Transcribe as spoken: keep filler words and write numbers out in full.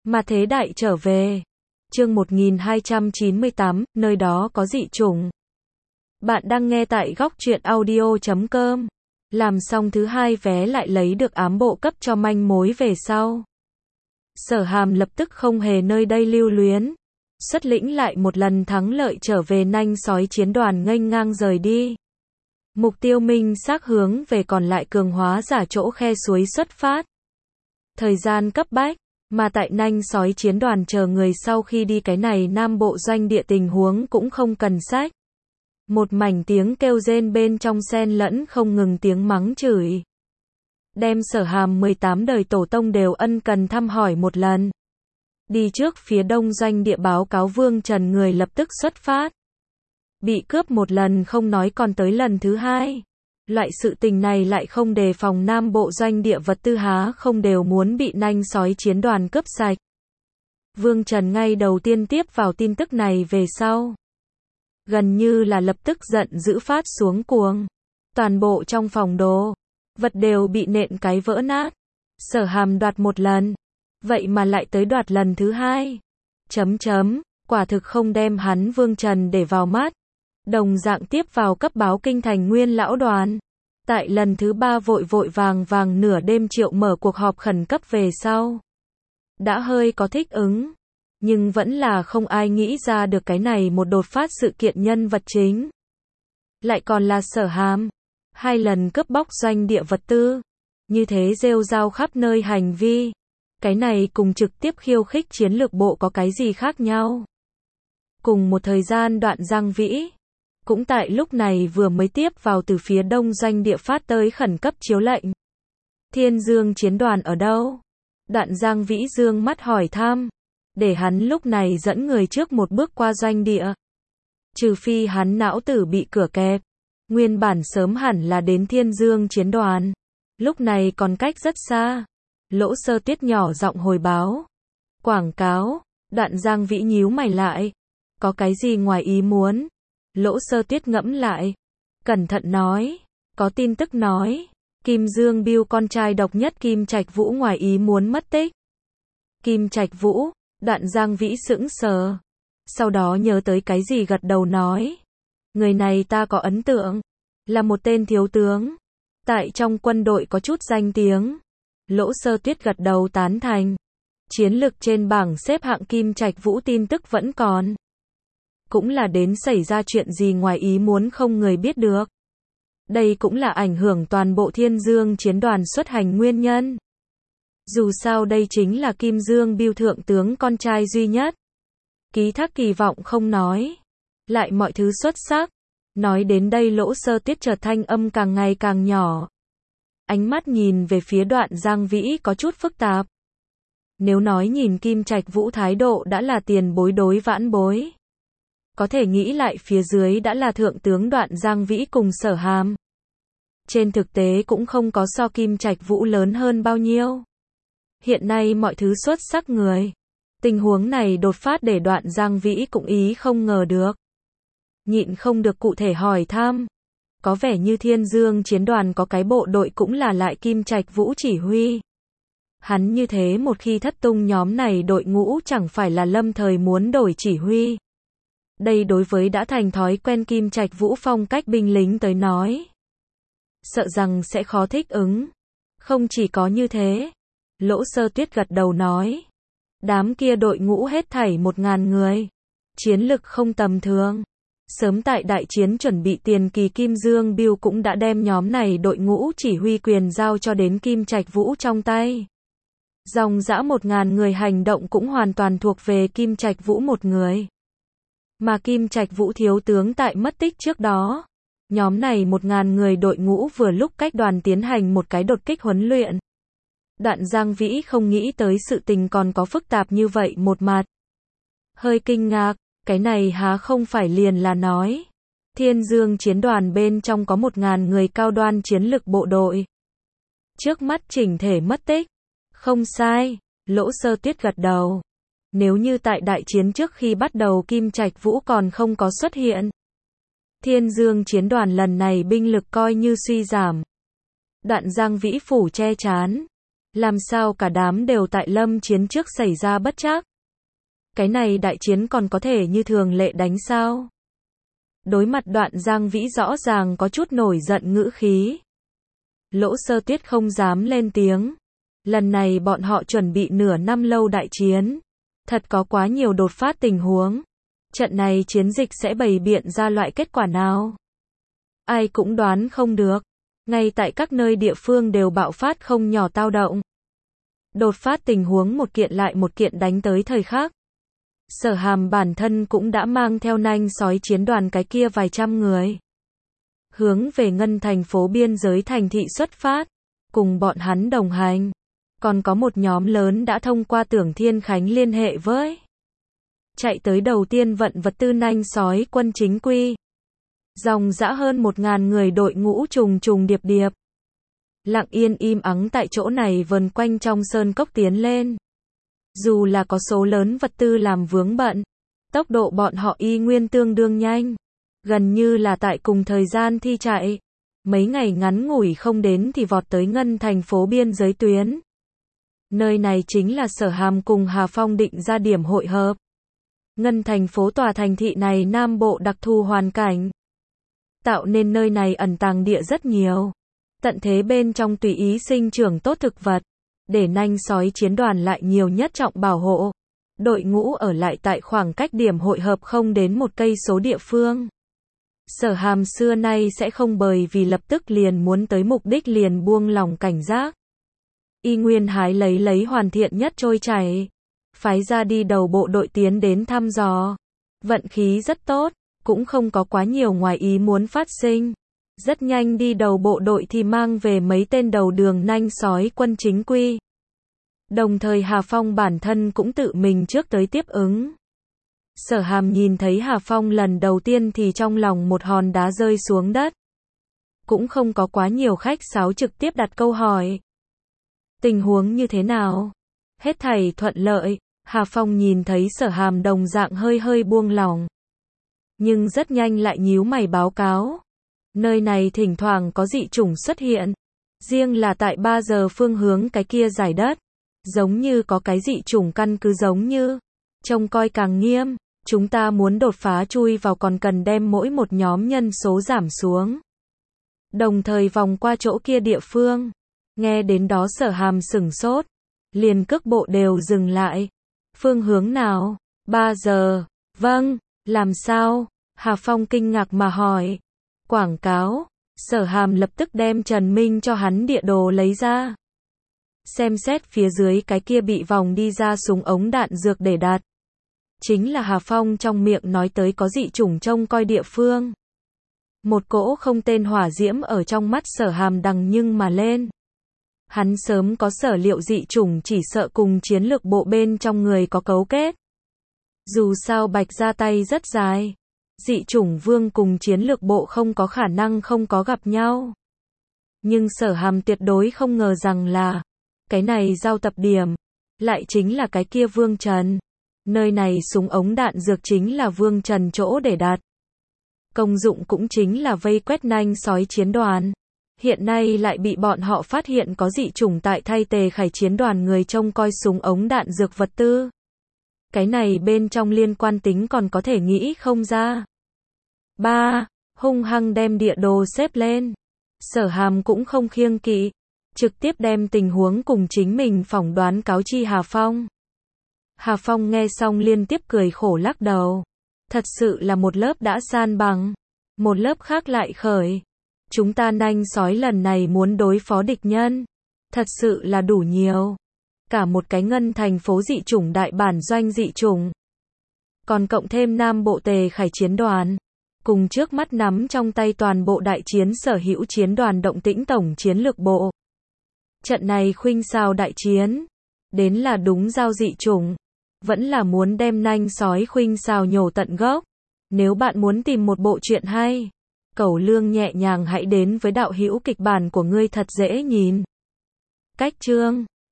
Mà thế đại trở về. Chương một nghìn hai trăm chín mươi tám, nơi đó có dị chủng. Bạn đang nghe tại góc truyện audio chấm com. Làm xong thứ hai vé lại lấy được ám bộ cấp cho manh mối về sau. Sở Hàm lập tức không hề nơi đây lưu luyến. Xuất lĩnh lại một lần thắng lợi trở về nanh sói chiến đoàn nghênh ngang rời đi. Mục tiêu minh xác hướng về còn lại cường hóa giả chỗ khe suối xuất phát. Thời gian cấp bách, mà tại nanh sói chiến đoàn chờ người sau khi đi cái này nam bộ doanh địa tình huống cũng không cần sách. Một mảnh tiếng kêu rên bên trong xen lẫn không ngừng tiếng mắng chửi. Đem Sở Hàm mười tám đời tổ tông đều ân cần thăm hỏi một lần. Đi trước phía đông doanh địa báo cáo Vương Trần người lập tức xuất phát. Bị cướp một lần không nói còn tới lần thứ hai. Loại sự tình này lại không đề phòng nam bộ doanh địa vật tư há không đều muốn bị nanh sói chiến đoàn cướp sạch. Vương Trần ngay đầu tiên tiếp vào tin tức này về sau. Gần như là lập tức giận dữ phát xuống cuồng. Toàn bộ trong phòng đồ, vật đều bị nện cái vỡ nát. Sở Hàm đoạt một lần, vậy mà lại tới đoạt lần thứ hai. Chấm chấm, quả thực không đem hắn Vương Trần để vào mắt. Đồng dạng tiếp vào cấp báo kinh thành nguyên lão đoàn. Tại lần thứ ba vội vội vàng vàng nửa đêm triệu mở cuộc họp khẩn cấp về sau. Đã hơi có thích ứng. Nhưng vẫn là không ai nghĩ ra được cái này một đột phát sự kiện nhân vật chính. Lại còn là Sở Hàm. Hai lần cướp bóc doanh địa vật tư. Như thế rêu rao khắp nơi hành vi. Cái này cùng trực tiếp khiêu khích chiến lược bộ có cái gì khác nhau. Cùng một thời gian Đoạn Giang Vĩ. Cũng tại lúc này vừa mới tiếp vào từ phía đông doanh địa phát tới khẩn cấp chiếu lệnh. Thiên Dương chiến đoàn ở đâu? Đoạn Giang Vĩ dương mắt hỏi thăm. Để hắn lúc này dẫn người trước một bước qua doanh địa. Trừ phi hắn não tử bị cửa kẹp. Nguyên bản sớm hẳn là đến Thiên Dương chiến đoàn. Lúc này còn cách rất xa. Lỗ Sơ Tuyết nhỏ giọng hồi báo. Quảng cáo. Đoạn Giang Vĩ nhíu mày lại. Có cái gì ngoài ý muốn? Lỗ Sơ Tuyết ngẫm lại. Cẩn thận nói. Có tin tức nói. Kim Dương Biêu con trai độc nhất Kim Trạch Vũ ngoài ý muốn mất tích. Kim Trạch Vũ. Đoạn Giang Vĩ sững sờ. Sau đó nhớ tới cái gì gật đầu nói. Người này ta có ấn tượng. Là một tên thiếu tướng. Tại trong quân đội có chút danh tiếng. Lỗ Sơ Tuyết gật đầu tán thành. Chiến lực trên bảng xếp hạng Kim Trạch Vũ tin tức vẫn còn. Cũng là đến xảy ra chuyện gì ngoài ý muốn không người biết được. Đây cũng là ảnh hưởng toàn bộ Thiên Dương chiến đoàn xuất hành nguyên nhân. Dù sao đây chính là Kim Dương Biêu thượng tướng con trai duy nhất. Ký thác kỳ vọng không nói. Lại mọi thứ xuất sắc. Nói đến đây Lỗ Sơ Tuyết chợt thanh âm càng ngày càng nhỏ. Ánh mắt nhìn về phía Đoạn Giang Vĩ có chút phức tạp. Nếu nói nhìn Kim Trạch Vũ thái độ đã là tiền bối đối vãn bối. Có thể nghĩ lại phía dưới đã là thượng tướng Đoạn Giang Vĩ cùng Sở Hàm. Trên thực tế cũng không có so Kim Trạch Vũ lớn hơn bao nhiêu. Hiện nay mọi thứ xuất sắc người. Tình huống này đột phát để Đoạn Giang Vĩ cũng ý không ngờ được. Nhịn không được cụ thể hỏi thăm. Có vẻ như Thiên Dương chiến đoàn có cái bộ đội cũng là lại Kim Trạch Vũ chỉ huy. Hắn như thế một khi thất tung nhóm này đội ngũ chẳng phải là lâm thời muốn đổi chỉ huy. Đây đối với đã thành thói quen Kim Trạch Vũ phong cách binh lính tới nói. Sợ rằng sẽ khó thích ứng. Không chỉ có như thế. Lỗ Sơ Tuyết gật đầu nói. Đám kia đội ngũ hết thảy một ngàn người. Chiến lực không tầm thường. Sớm tại đại chiến chuẩn bị tiền kỳ Kim Dương Biêu cũng đã đem nhóm này đội ngũ chỉ huy quyền giao cho đến Kim Trạch Vũ trong tay. Dòng dã một ngàn người hành động cũng hoàn toàn thuộc về Kim Trạch Vũ một người. Mà Kim Trạch Vũ thiếu tướng tại mất tích trước đó. Nhóm này một ngàn người đội ngũ vừa lúc cách đoàn tiến hành một cái đột kích huấn luyện. Đoạn Giang Vĩ không nghĩ tới sự tình còn có phức tạp như vậy một mặt. Hơi kinh ngạc, cái này há không phải liền là nói. Thiên Dương chiến đoàn bên trong có một ngàn người cao đoan chiến lực bộ đội. Trước mắt chỉnh thể mất tích. Không sai, Lỗ Sơ Tuyết gật đầu. Nếu như tại đại chiến trước khi bắt đầu Kim Trạch Vũ còn không có xuất hiện. Thiên Dương chiến đoàn lần này binh lực coi như suy giảm. Đoạn Giang Vĩ phủ che chán. Làm sao cả đám đều tại lâm chiến trước xảy ra bất trắc? Cái này đại chiến còn có thể như thường lệ đánh sao? Đối mặt Đoạn Giang Vĩ rõ ràng có chút nổi giận ngữ khí. Lỗ Sơ Tuyết không dám lên tiếng. Lần này bọn họ chuẩn bị nửa năm lâu đại chiến. Thật có quá nhiều đột phát tình huống. Trận này chiến dịch sẽ bày biện ra loại kết quả nào? Ai cũng đoán không được. Ngay tại các nơi địa phương đều bạo phát không nhỏ tao động. Đột phát tình huống một kiện lại một kiện đánh tới thời khắc. Sở Hàm bản thân cũng đã mang theo nanh sói chiến đoàn cái kia vài trăm người. Hướng về ngân thành phố biên giới thành thị xuất phát. Cùng bọn hắn đồng hành. Còn có một nhóm lớn đã thông qua Tưởng Thiên Khánh liên hệ với. Chạy tới đầu tiên vận vật tư nanh sói quân chính quy. Dòng dã hơn một ngàn người đội ngũ trùng trùng điệp điệp. Lặng yên im ắng tại chỗ này vần quanh trong sơn cốc tiến lên. Dù là có số lớn vật tư làm vướng bận, tốc độ bọn họ y nguyên tương đương nhanh. Gần như là tại cùng thời gian thi chạy. Mấy ngày ngắn ngủi không đến thì vọt tới ngân thành phố biên giới tuyến. Nơi này chính là Sở Hàm cùng Hà Phong định ra điểm hội hợp. Ngân thành phố tòa thành thị này Nam Bộ đặc thù hoàn cảnh. Tạo nên nơi này ẩn tàng địa rất nhiều. Tận thế bên trong tùy ý sinh trưởng tốt thực vật. Để nanh sói chiến đoàn lại nhiều nhất trọng bảo hộ. Đội ngũ ở lại tại khoảng cách điểm hội hợp không đến một cây số địa phương. Sở Hàm xưa nay sẽ không bởi vì lập tức liền muốn tới mục đích liền buông lỏng cảnh giác. Y nguyên hái lấy lấy hoàn thiện nhất trôi chảy. Phái ra đi đầu bộ đội tiến đến thăm dò. Vận khí rất tốt, cũng không có quá nhiều ngoài ý muốn phát sinh. Rất nhanh đi đầu bộ đội thì mang về mấy tên đầu đường nanh sói quân chính quy. Đồng thời Hà Phong bản thân cũng tự mình trước tới tiếp ứng. Sở Hàm nhìn thấy Hà Phong lần đầu tiên thì trong lòng một hòn đá rơi xuống đất. Cũng không có quá nhiều khách sáo trực tiếp đặt câu hỏi. Tình huống như thế nào? Hết thảy thuận lợi. Hà Phong nhìn thấy Sở Hàm đồng dạng hơi hơi buông lỏng. Nhưng rất nhanh lại nhíu mày báo cáo. Nơi này thỉnh thoảng có dị chủng xuất hiện. Riêng là tại ba giờ phương hướng cái kia giải đất. Giống như có cái dị chủng căn cứ giống như. Trông coi càng nghiêm. Chúng ta muốn đột phá chui vào còn cần đem mỗi một nhóm nhân số giảm xuống. Đồng thời vòng qua chỗ kia địa phương. Nghe đến đó Sở Hàm sửng sốt. Liền cước bộ đều dừng lại. Phương hướng nào? ba giờ. Vâng, làm sao? Hà Phong kinh ngạc mà hỏi. Quảng cáo. Sở Hàm lập tức đem Trần Minh cho hắn địa đồ lấy ra. Xem xét phía dưới cái kia bị vòng đi ra súng ống đạn dược để đặt. Chính là Hà Phong trong miệng nói tới có dị chủng trông coi địa phương. Một cỗ không tên hỏa diễm ở trong mắt Sở Hàm đằng nhưng mà lên. Hắn sớm có sở liệu dị chủng chỉ sợ cùng chiến lược bộ bên trong người có cấu kết. Dù sao Bạch ra tay rất dài. Dị chủng vương cùng chiến lược bộ không có khả năng không có gặp nhau. Nhưng Sở Hàm tuyệt đối không ngờ rằng là cái này giao tập điểm lại chính là cái kia Vương Trần. Nơi này súng ống đạn dược chính là Vương Trần chỗ để đặt. Công dụng cũng chính là vây quét nanh sói chiến đoàn. Hiện nay lại bị bọn họ phát hiện có dị chủng tại thay Tề Khải chiến đoàn người trông coi súng ống đạn dược vật tư. Cái này bên trong liên quan tính còn có thể nghĩ không ra. ba. Hung hăng đem địa đồ xếp lên. Sở Hàm cũng không kiêng kỵ. Trực tiếp đem tình huống cùng chính mình phỏng đoán cáo chi Hà Phong. Hà Phong nghe xong liên tiếp cười khổ lắc đầu. Thật sự là một lớp đã san bằng. Một lớp khác lại khởi. Chúng ta nanh sói lần này muốn đối phó địch nhân. Thật sự là đủ nhiều. Cả một cái ngân thành phố dị chủng đại bản doanh dị chủng. Còn cộng thêm Nam Bộ Tề Khải chiến đoàn. Cùng trước mắt nắm trong tay toàn bộ đại chiến sở hữu chiến đoàn động tĩnh tổng chiến lược bộ. Trận này khuynh xào đại chiến. Đến là đúng giao dị chủng. Vẫn là muốn đem nanh sói khuynh xào nhổ tận gốc. Nếu bạn muốn tìm một bộ truyện hay. Cẩu Lương nhẹ nhàng hãy đến với đạo hữu kịch bản của ngươi thật dễ nhìn. Cách chương